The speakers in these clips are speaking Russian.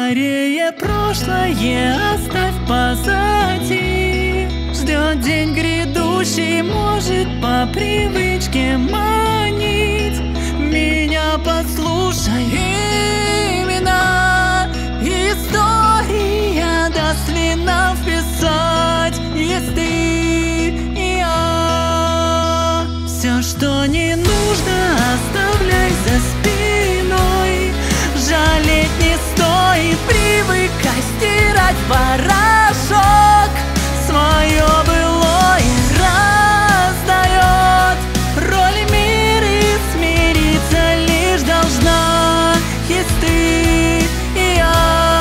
Скорее прошлое оставь позади. Ждет день грядущий, может по привычке манить. Меня послушай, имена история даст ли нам вписать. Есть ты и я. Все, что не нужно, оставляй за спиной. Жалеть не стоит, привыкай стирать порошок. Свое былое раздает роль мир, и смириться лишь должна. Есть ты и я.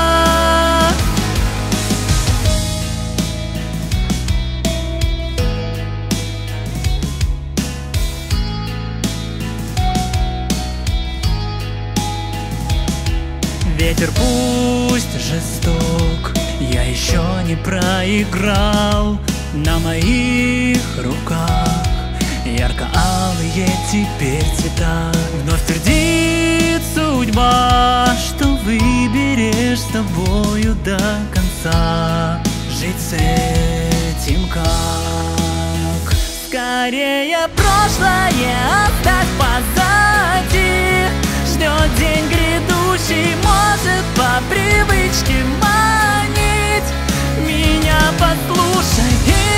Ветер пусть жесток, я еще не проиграл. На моих руках ярко-алые теперь цвета. Вновь твердит судьба, что выберешь с тобою до конца. Жить с этим как? Скорее прошлое оставь позади. Ждет день грядущий, может по привычке манить. Меня послушай,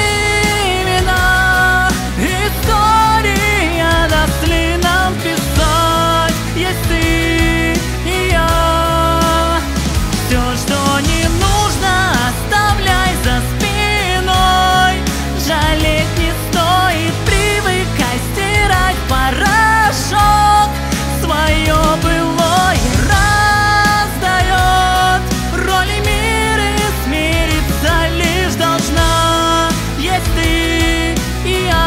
имена история даст ли нам писать. Есть ты и я. Все, что не нужно, оставляй за спиной. Жалеть не стоит, привыкай стирать порошок. Свое былое раздает роли мир, и смириться лишь должна. Есть ты и я.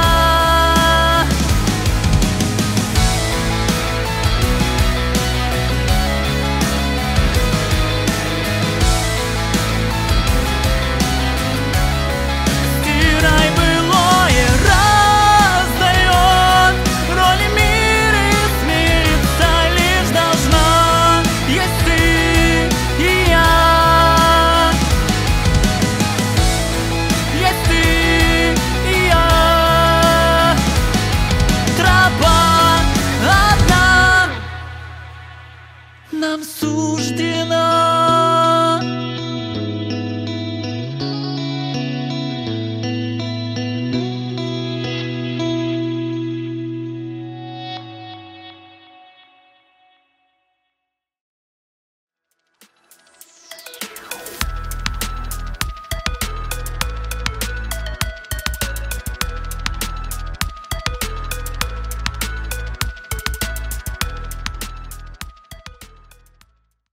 Стирай былое раздает роли мир, и смириться лишь должна. Есть ты и я. Есть ты и я. Тропа одна нам суждена.